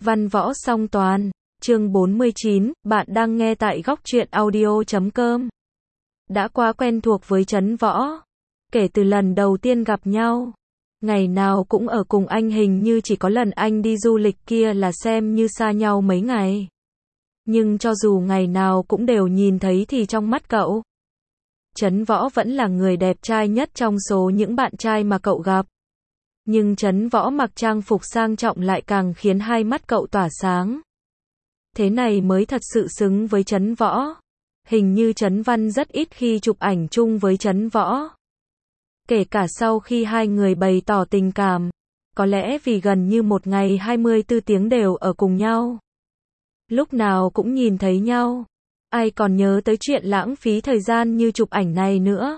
Văn võ song toàn, chương 49, bạn đang nghe tại góc truyện audio.com. Đã quá quen thuộc với Trấn Võ. Kể từ lần đầu tiên gặp nhau, ngày nào cũng ở cùng anh, hình như chỉ có lần anh đi du lịch kia là xem như xa nhau mấy ngày. Nhưng cho dù ngày nào cũng đều nhìn thấy thì trong mắt cậu, Trấn Võ vẫn là người đẹp trai nhất trong số những bạn trai mà cậu gặp. Nhưng Trấn Võ mặc trang phục sang trọng lại càng khiến hai mắt cậu tỏa sáng. Thế này mới thật sự xứng với Trấn Võ. Hình như Trấn Văn rất ít khi chụp ảnh chung với Trấn Võ. Kể cả sau khi hai người bày tỏ tình cảm. Có lẽ vì gần như một ngày 24 tiếng đều ở cùng nhau. Lúc nào cũng nhìn thấy nhau. Ai còn nhớ tới chuyện lãng phí thời gian như chụp ảnh này nữa.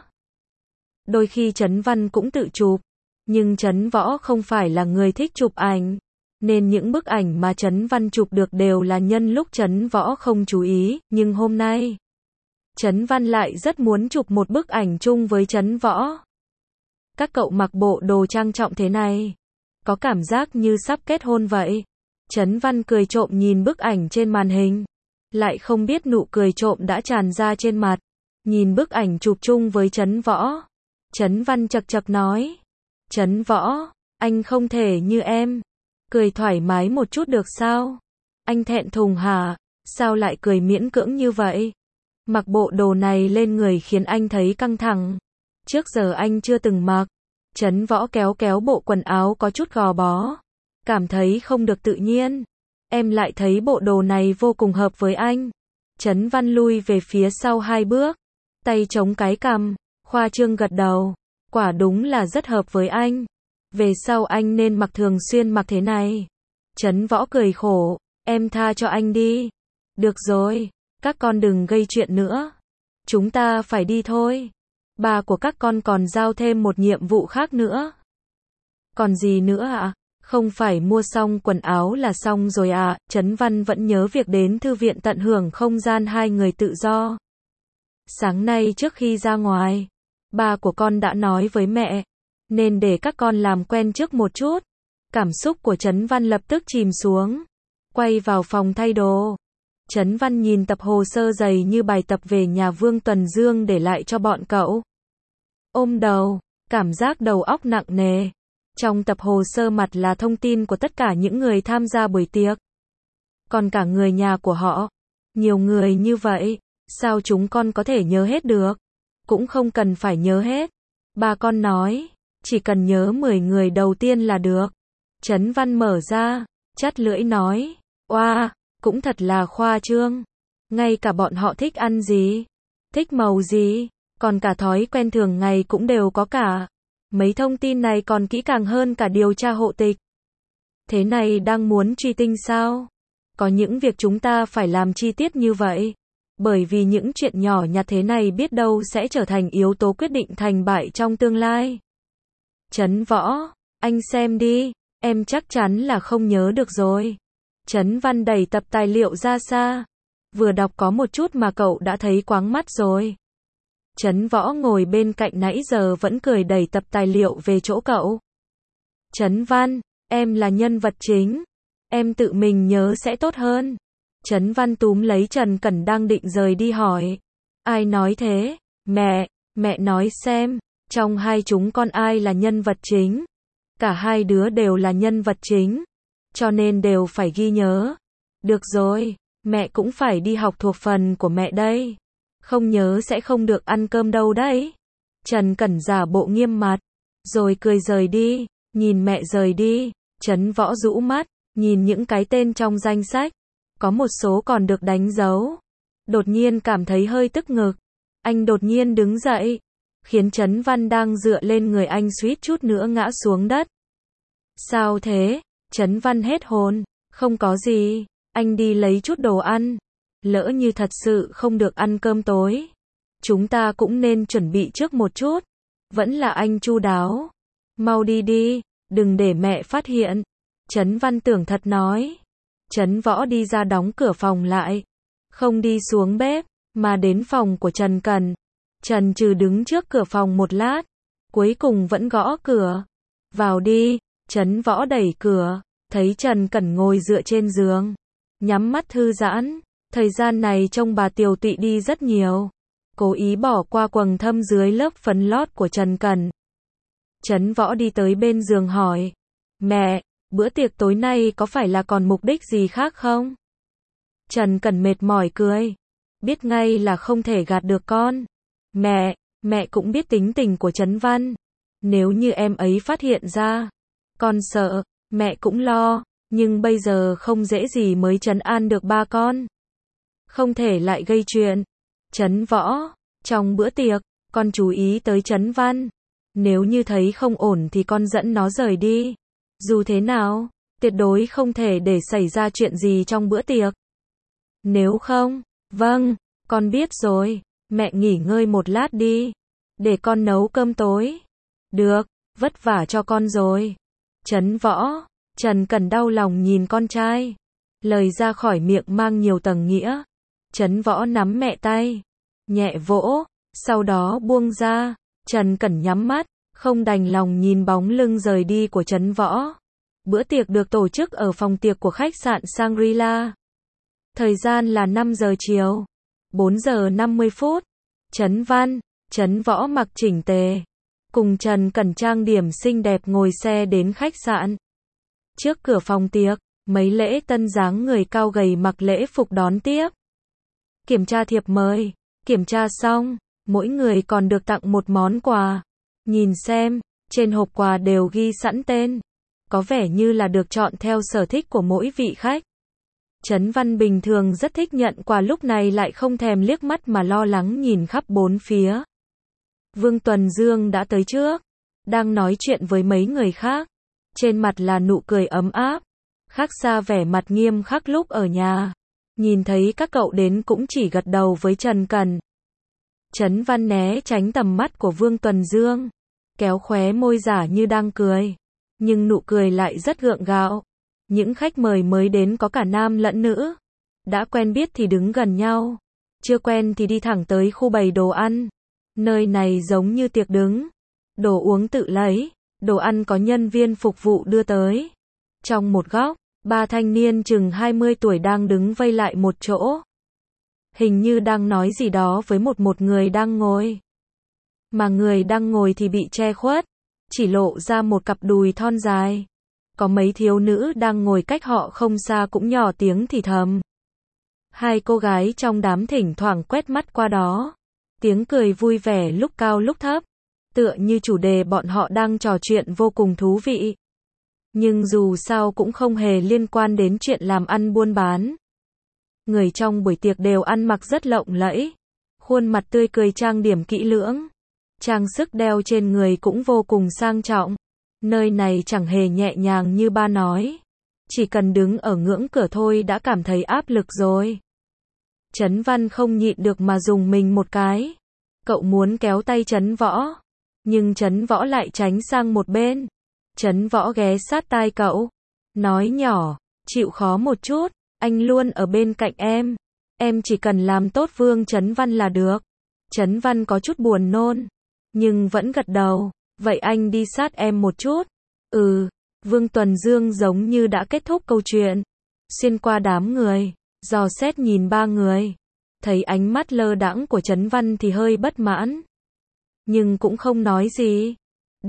Đôi khi Trấn Văn cũng tự chụp. Nhưng Trấn Võ không phải là người thích chụp ảnh, nên những bức ảnh mà Trấn Văn chụp được đều là nhân lúc Trấn Võ không chú ý, nhưng hôm nay, Trấn Văn lại rất muốn chụp một bức ảnh chung với Trấn Võ. Các cậu mặc bộ đồ trang trọng thế này, có cảm giác như sắp kết hôn vậy. Trấn Văn cười trộm nhìn bức ảnh trên màn hình, lại không biết nụ cười trộm đã tràn ra trên mặt. Nhìn bức ảnh chụp chung với Trấn Võ, Trấn Văn chậc chậc nói. Trấn Võ, anh không thể như em. Cười thoải mái một chút được sao? Anh thẹn thùng hả? Sao lại cười miễn cưỡng như vậy? Mặc bộ đồ này lên người khiến anh thấy căng thẳng. Trước giờ anh chưa từng mặc. Trấn Võ kéo kéo bộ quần áo có chút gò bó. Cảm thấy không được tự nhiên. Em lại thấy bộ đồ này vô cùng hợp với anh. Trấn Văn lui về phía sau 2 bước. Tay chống cái cằm, khoa trương gật đầu. Quả đúng là rất hợp với anh. Về sau anh nên mặc thường xuyên mặc thế này. Trấn Võ cười khổ. Em tha cho anh đi. Được rồi, các con đừng gây chuyện nữa. Chúng ta phải đi thôi. Ba của các con còn giao thêm một nhiệm vụ khác nữa. Còn gì nữa ạ? Không phải mua xong quần áo là xong rồi ạ. Trấn Văn vẫn nhớ việc đến thư viện tận hưởng không gian hai người tự do. Sáng nay trước khi ra ngoài, ba của con đã nói với mẹ, nên để các con làm quen trước một chút. Cảm xúc của Trấn Văn lập tức chìm xuống. Quay vào phòng thay đồ. Trấn Văn nhìn tập hồ sơ dày như bài tập về nhà Vương Tuần Dương để lại cho bọn cậu. Ôm đầu, cảm giác đầu óc nặng nề. Trong tập hồ sơ mặt là thông tin của tất cả những người tham gia buổi tiệc. Còn cả người nhà của họ. Nhiều người như vậy, sao chúng con có thể nhớ hết được? Cũng không cần phải nhớ hết. Ba con nói, chỉ cần nhớ 10 người đầu tiên là được. Trấn Văn mở ra, chắt lưỡi nói, oa, cũng thật là khoa trương. Ngay cả bọn họ thích ăn gì, thích màu gì, còn cả thói quen thường ngày cũng đều có cả. Mấy thông tin này còn kỹ càng hơn cả điều tra hộ tịch. Thế này đang muốn truy tinh sao? Có những việc chúng ta phải làm chi tiết như vậy. Bởi vì những chuyện nhỏ nhặt thế này biết đâu sẽ trở thành yếu tố quyết định thành bại trong tương lai. Trấn Võ, anh xem đi, em chắc chắn là không nhớ được rồi. Trấn Văn đẩy tập tài liệu ra xa. Vừa đọc có một chút mà cậu đã thấy choáng mắt rồi. Trấn Võ ngồi bên cạnh nãy giờ vẫn cười đẩy tập tài liệu về chỗ cậu. Trấn Văn, em là nhân vật chính. Em tự mình nhớ sẽ tốt hơn. Trấn Văn túm lấy Trần Cẩn đang định rời đi hỏi. Ai nói thế? Mẹ nói xem, trong hai chúng con ai là nhân vật chính? Cả hai đứa đều là nhân vật chính, cho nên đều phải ghi nhớ. Được rồi, mẹ cũng phải đi học thuộc phần của mẹ đây. Không nhớ sẽ không được ăn cơm đâu đấy. Trần Cẩn giả bộ nghiêm mặt, rồi cười rời đi. Nhìn mẹ rời đi, Trấn Võ rũ mắt, nhìn những cái tên trong danh sách. Có một số còn được đánh dấu. Đột nhiên cảm thấy hơi tức ngực. Anh đột nhiên đứng dậy, khiến Trấn Văn đang dựa lên người anh suýt chút nữa ngã xuống đất. Sao thế? Trấn Văn hết hồn. Không có gì, anh đi lấy chút đồ ăn. Lỡ như thật sự không được ăn cơm tối, chúng ta cũng nên chuẩn bị trước một chút. Vẫn là anh chu đáo. Mau đi đi, đừng để mẹ phát hiện. Trấn Văn tưởng thật nói. Trấn Võ đi ra đóng cửa phòng lại. Không đi xuống bếp, mà đến phòng của Trần Cẩn. Trần Trừ đứng trước cửa phòng một lát. Cuối cùng vẫn gõ cửa. Vào đi. Trấn Võ đẩy cửa. thấy Trần Cẩn ngồi dựa trên giường, nhắm mắt thư giãn. Thời gian này trông bà tiều tụy đi rất nhiều. Cố ý bỏ qua quầng thâm dưới lớp phấn lót của Trần Cẩn. Trấn Võ đi tới bên giường hỏi. Mẹ, bữa tiệc tối nay có phải là còn mục đích gì khác không? Trần Cẩn mệt mỏi cười. Biết ngay là không thể gạt được con. Mẹ cũng biết tính tình của Trấn Văn. Nếu như em ấy phát hiện ra, con sợ, mẹ cũng lo, nhưng bây giờ không dễ gì mới trấn an được ba con. Không thể lại gây chuyện. Trấn Võ, trong bữa tiệc, con chú ý tới Trấn Văn. Nếu như thấy không ổn thì con dẫn nó rời đi. Dù thế nào, tuyệt đối không thể để xảy ra chuyện gì trong bữa tiệc. Nếu không, vâng, con biết rồi, mẹ nghỉ ngơi một lát đi. Để con nấu cơm tối. Được, vất vả cho con rồi. Trấn Võ, Trần Cẩn đau lòng nhìn con trai. Lời ra khỏi miệng mang nhiều tầng nghĩa. Trấn Võ nắm mẹ tay, nhẹ vỗ, sau đó buông ra. Trần Cẩn nhắm mắt, không đành lòng nhìn bóng lưng rời đi của Trấn Võ. Bữa tiệc được tổ chức ở phòng tiệc của khách sạn Shangri-La. Thời gian là 5 giờ chiều, 4 giờ 50 phút. Trấn Văn, Trấn Võ mặc chỉnh tề, cùng Trần Cẩn trang điểm xinh đẹp ngồi xe đến khách sạn. Trước cửa phòng tiệc, mấy lễ tân dáng người cao gầy mặc lễ phục đón tiếp. Kiểm tra thiệp mời, kiểm tra xong, mỗi người còn được tặng một món quà. Nhìn xem, trên hộp quà đều ghi sẵn tên. Có vẻ như là được chọn theo sở thích của mỗi vị khách. Trấn Văn bình thường rất thích nhận quà, lúc này lại không thèm liếc mắt mà lo lắng nhìn khắp bốn phía. Vương Tuần Dương đã tới trước, đang nói chuyện với mấy người khác. Trên mặt là nụ cười ấm áp, khác xa vẻ mặt nghiêm khắc lúc ở nhà. Nhìn thấy các cậu đến cũng chỉ gật đầu với Trần Cẩn. Trấn Văn né tránh tầm mắt của Vương Tuần Dương, kéo khóe môi giả như đang cười, nhưng nụ cười lại rất gượng gạo. Những khách mời mới đến có cả nam lẫn nữ. Đã quen biết thì đứng gần nhau, chưa quen thì đi thẳng tới khu bày đồ ăn. Nơi này giống như tiệc đứng, đồ uống tự lấy, đồ ăn có nhân viên phục vụ đưa tới. Trong một góc, ba thanh niên chừng 20 tuổi đang đứng vây lại một chỗ. Hình như đang nói gì đó với một người đang ngồi. Mà người đang ngồi thì bị che khuất, chỉ lộ ra một cặp đùi thon dài. Có mấy thiếu nữ đang ngồi cách họ không xa cũng nhỏ tiếng thì thầm. Hai cô gái trong đám thỉnh thoảng quét mắt qua đó. Tiếng cười vui vẻ lúc cao lúc thấp, tựa như chủ đề bọn họ đang trò chuyện vô cùng thú vị. Nhưng dù sao cũng không hề liên quan đến chuyện làm ăn buôn bán. Người trong buổi tiệc đều ăn mặc rất lộng lẫy, khuôn mặt tươi cười trang điểm kỹ lưỡng. Trang sức đeo trên người cũng vô cùng sang trọng. Nơi này chẳng hề nhẹ nhàng như ba nói. Chỉ cần đứng ở ngưỡng cửa thôi đã cảm thấy áp lực rồi. Trấn Văn không nhịn được mà dùng mình một cái. Cậu muốn kéo tay Trấn Võ, nhưng Trấn Võ lại tránh sang một bên. Trấn Võ ghé sát tai cậu, nói nhỏ, chịu khó một chút, anh luôn ở bên cạnh em chỉ cần làm tốt Vương Trấn Văn là được. Trấn Văn có chút buồn nôn, nhưng vẫn gật đầu, vậy anh đi sát em một chút. Vương Tuần Dương giống như đã kết thúc câu chuyện, xuyên qua đám người, dò xét nhìn ba người. Thấy ánh mắt lơ đãng của Trấn Văn thì hơi bất mãn, nhưng cũng không nói gì.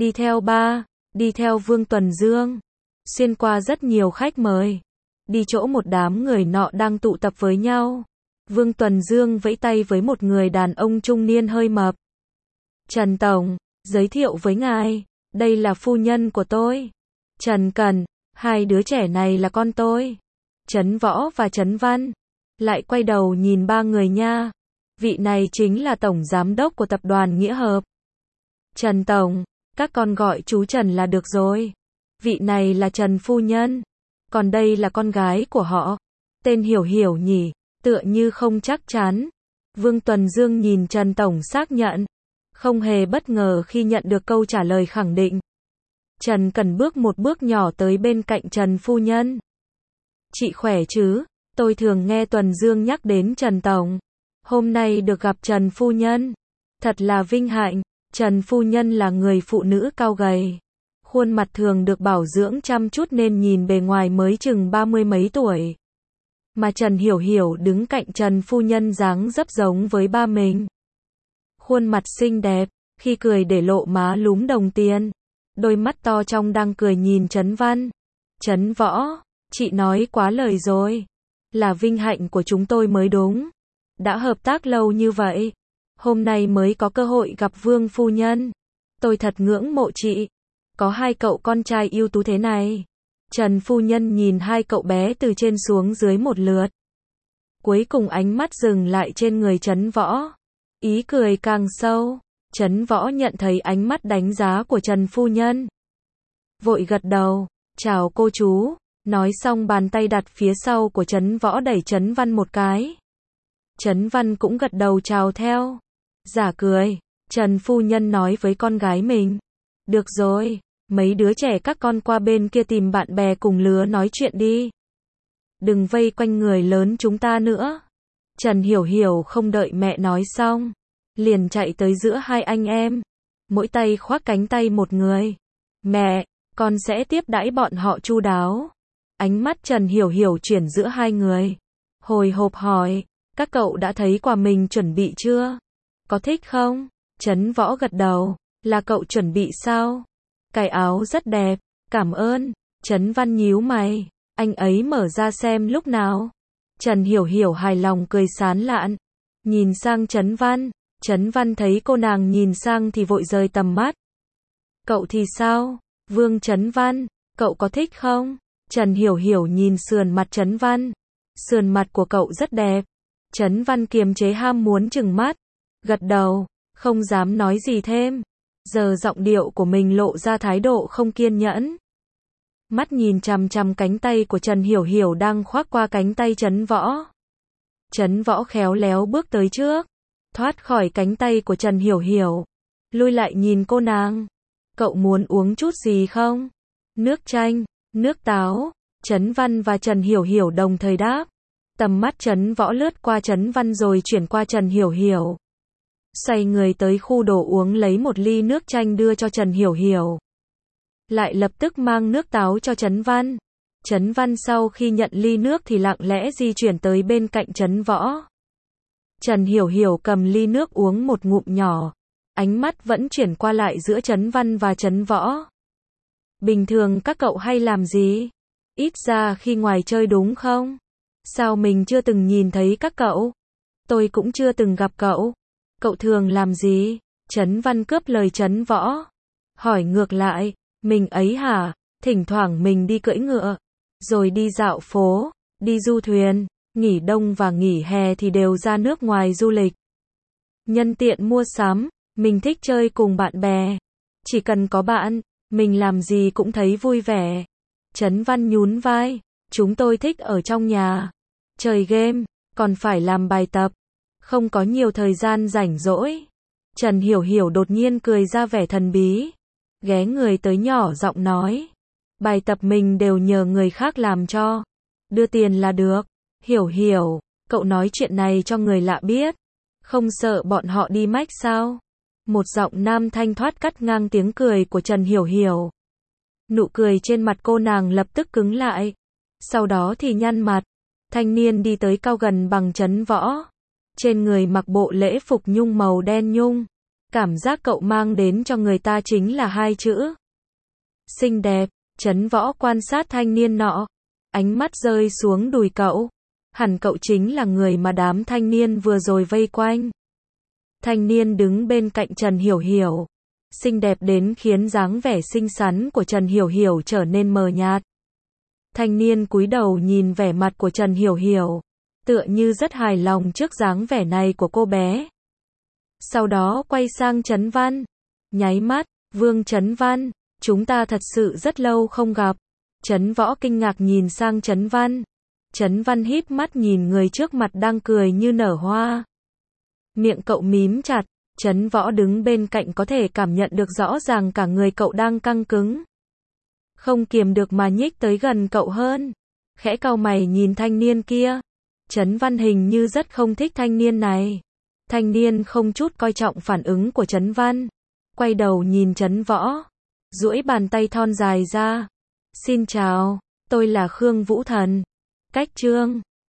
Đi theo Vương Tuần Dương, xuyên qua rất nhiều khách mời, đi chỗ một đám người nọ đang tụ tập với nhau. Vương Tuần Dương vẫy tay với một người đàn ông trung niên hơi mập. Trần Tổng, giới thiệu với ngài, đây là phu nhân của tôi, Trần Cẩn, hai đứa trẻ này là con tôi. Trấn Võ và Trấn Văn lại quay đầu nhìn ba người nha. Vị này chính là tổng giám đốc của tập đoàn Nghĩa Hợp. Trần Tổng, các con gọi chú Trần là được rồi. Vị này là Trần phu nhân, còn đây là con gái của họ. Tên Hiểu Hiểu nhỉ, tựa như không chắc chắn. Vương Tuần Dương nhìn Trần Tổng xác nhận, không hề bất ngờ khi nhận được câu trả lời khẳng định. Trần Cẩn bước một bước nhỏ tới bên cạnh Trần phu nhân. Chị khỏe chứ? Tôi thường nghe Tuần Dương nhắc đến Trần Tổng. Hôm nay được gặp Trần phu nhân, thật là vinh hạnh. Trần phu nhân là người phụ nữ cao gầy, Khuôn mặt thường được bảo dưỡng chăm chút nên nhìn bề ngoài mới chừng 30 mấy tuổi. Mà Trần Hiểu Hiểu đứng cạnh Trần phu nhân dáng dấp giống với ba mình. Khuôn mặt xinh đẹp, khi cười để lộ má lúm đồng tiền. Đôi mắt to trong đang cười nhìn Trấn Văn. Trấn Võ, chị nói quá lời rồi. Là vinh hạnh của chúng tôi mới đúng. Đã hợp tác lâu như vậy. Hôm nay mới có cơ hội gặp Vương phu nhân. Tôi thật ngưỡng mộ chị. Có hai cậu con trai ưu tú thế này. Trần phu nhân nhìn hai cậu bé từ trên xuống dưới một lượt. Cuối cùng ánh mắt dừng lại trên người Trấn Võ. Ý cười càng sâu. Trấn Võ nhận thấy ánh mắt đánh giá của Trần phu nhân. Vội gật đầu. Chào cô chú. Nói xong bàn tay đặt phía sau của Trấn Võ đẩy Trấn Văn một cái. Trấn Văn cũng gật đầu chào theo. Giả cười. Trần phu nhân nói với con gái mình. Được rồi. Mấy đứa trẻ các con qua bên kia tìm bạn bè cùng lứa nói chuyện đi. Đừng vây quanh người lớn chúng ta nữa. Trần Hiểu Hiểu không đợi mẹ nói xong. Liền chạy tới giữa hai anh em. Mỗi tay khoác cánh tay một người. Mẹ, con sẽ tiếp đãi bọn họ chu đáo. Ánh mắt Trần Hiểu Hiểu chuyển giữa hai người. Hồi hộp hỏi, các cậu đã thấy quà mình chuẩn bị chưa? Có thích không? Trấn Võ gật đầu. Là cậu chuẩn bị sao? Cái áo rất đẹp, cảm ơn. Trấn Văn nhíu mày, anh ấy mở ra xem lúc nào. Trần Hiểu Hiểu hài lòng cười sán lạn, nhìn sang Trấn Văn. Trấn Văn thấy cô nàng nhìn sang thì vội rời tầm mắt. Cậu thì sao? Vương Trấn Văn, cậu có thích không? Trần Hiểu Hiểu nhìn sườn mặt Trấn Văn. Sườn mặt của cậu rất đẹp. Trấn Văn kiềm chế ham muốn trừng mắt, gật đầu, không dám nói gì thêm. Giờ giọng điệu của mình lộ ra thái độ không kiên nhẫn. Mắt nhìn chằm chằm cánh tay của Trần Hiểu Hiểu đang khoác qua cánh tay Trấn Võ. Trấn Võ khéo léo bước tới trước, thoát khỏi cánh tay của Trần Hiểu Hiểu, lui lại nhìn cô nàng. Cậu muốn uống chút gì không? Nước chanh, nước táo. Trấn Văn và Trần Hiểu Hiểu đồng thời đáp. Tầm mắt Trấn Võ lướt qua Trấn Văn rồi chuyển qua Trần Hiểu Hiểu. Xoay người tới khu đồ uống lấy một ly nước chanh đưa cho Trần Hiểu Hiểu. Lại lập tức mang nước táo cho Trấn Văn. Trấn Văn sau khi nhận ly nước thì lặng lẽ di chuyển tới bên cạnh Trấn Võ. Trần Hiểu Hiểu cầm ly nước uống một ngụm nhỏ. Ánh mắt vẫn chuyển qua lại giữa Trấn Văn và Trấn Võ. Bình thường các cậu hay làm gì? Ít ra khi ngoài chơi đúng không? Sao mình chưa từng nhìn thấy các cậu? Tôi cũng chưa từng gặp cậu. Cậu thường làm gì? Trấn Văn cướp lời Trấn Võ. Hỏi ngược lại, mình ấy hả? Thỉnh thoảng mình đi cưỡi ngựa, rồi đi dạo phố, đi du thuyền, nghỉ đông và nghỉ hè thì đều ra nước ngoài du lịch. Nhân tiện mua sắm, mình thích chơi cùng bạn bè. Chỉ cần có bạn, mình làm gì cũng thấy vui vẻ. Trấn Văn nhún vai, chúng tôi thích ở trong nhà, chơi game, còn phải làm bài tập. Không có nhiều thời gian rảnh rỗi. Trần Hiểu Hiểu đột nhiên cười ra vẻ thần bí. Ghé người tới nhỏ giọng nói. Bài tập mình đều nhờ người khác làm cho. Đưa tiền là được. Hiểu Hiểu, cậu nói chuyện này cho người lạ biết. Không sợ bọn họ đi mách sao? Một giọng nam thanh thoát cắt ngang tiếng cười của Trần Hiểu Hiểu. Nụ cười trên mặt cô nàng lập tức cứng lại. Sau đó thì nhăn mặt. Thanh niên đi tới cao gần bằng Trấn Võ. Trên người mặc bộ lễ phục nhung màu đen nhung. Cảm giác cậu mang đến cho người ta chính là hai chữ. Xinh đẹp. Trấn Võ quan sát thanh niên nọ. Ánh mắt rơi xuống đùi cậu. Hẳn cậu chính là người mà đám thanh niên vừa rồi vây quanh. Thanh niên đứng bên cạnh Trần Hiểu Hiểu. Xinh đẹp đến khiến dáng vẻ xinh xắn của Trần Hiểu Hiểu trở nên mờ nhạt. Thanh niên cúi đầu nhìn vẻ mặt của Trần Hiểu Hiểu. Tựa như rất hài lòng trước dáng vẻ này của cô bé. Sau đó quay sang Trấn Văn. Nháy mắt, Vương Trấn Văn, chúng ta thật sự rất lâu không gặp. Trấn Võ kinh ngạc nhìn sang Trấn Văn. Trấn Văn híp mắt nhìn người trước mặt đang cười như nở hoa. Miệng cậu mím chặt, Trấn Võ đứng bên cạnh có thể cảm nhận được rõ ràng cả người cậu đang căng cứng. Không kiềm được mà nhích tới gần cậu hơn. Khẽ cau mày nhìn thanh niên kia. Trấn Văn hình như rất không thích thanh niên này. Thanh niên không chút coi trọng phản ứng của Trấn Văn. Quay đầu nhìn Trấn Võ. duỗi bàn tay thon dài ra. Xin chào, tôi là Khương Vũ Thần. Cách chương